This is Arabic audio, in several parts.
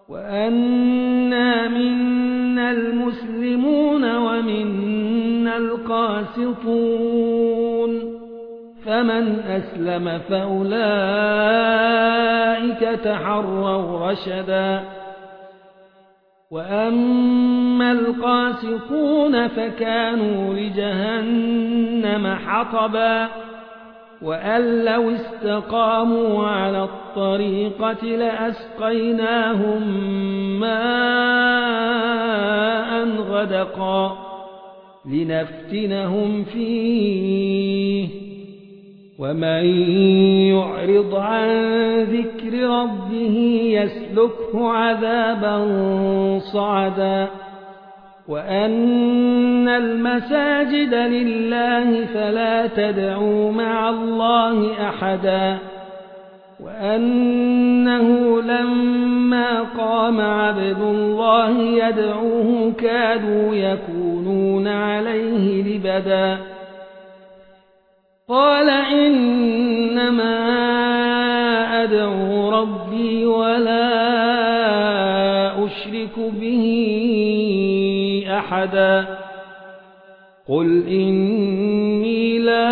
وأنا منا المسلمون ومنا القاسطون فمن أسلم فأولئك تحروا رشدا وأما القاسطون فكانوا لجهنم حطبا وأن لو استقاموا على الطريقة لأسقيناهم ماء غدقا لنفتنهم فيه ومن يعرض عن ذكر ربه يسلكه عذابا صعدا وأن المساجد لله فلا تدعوا مع الله أحدا وأنه لما قام عبد الله يدعوه كادوا يكونون عليه لبدا قال إنما أدعو ربي ولا أشرك به أحدا قل إني لا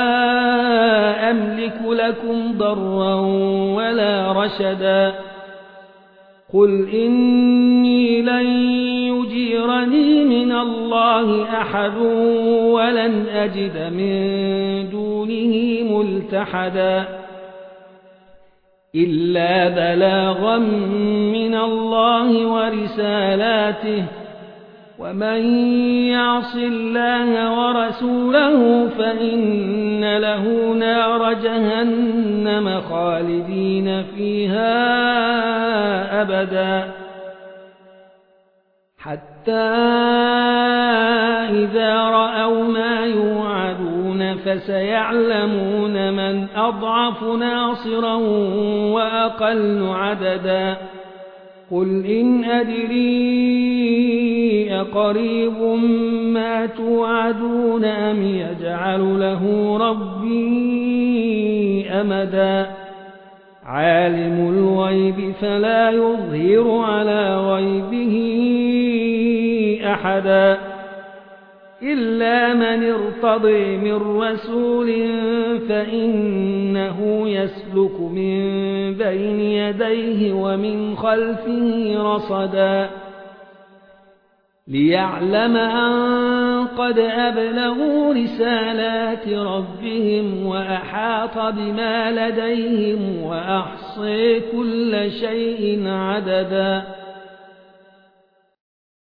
أملك لكم ضرا ولا رشدا قل إني لن يجيرني من الله أحد ولن أجد من دونه ملتحدا إلا بلاغا من الله ورسالاته ومن يعص الله ورسوله فإن له نار جهنم خالدين فيها أبدا حتى إذا رأوا ما يوعدون فسيعلمون من أضعف ناصرا وأقل عددا قل إن أدري أقريب ما توعدون أم يجعل له ربي أمدا عالم الغيب فلا يظهر على غيبه أحدا إلا من ارتضي من رسول فإنه يسلك من بين يديه ومن خلفه رصدا ليعلم أن قد أبلغوا رسالات ربهم وأحاط بما لديهم وأحصي كل شيء عددا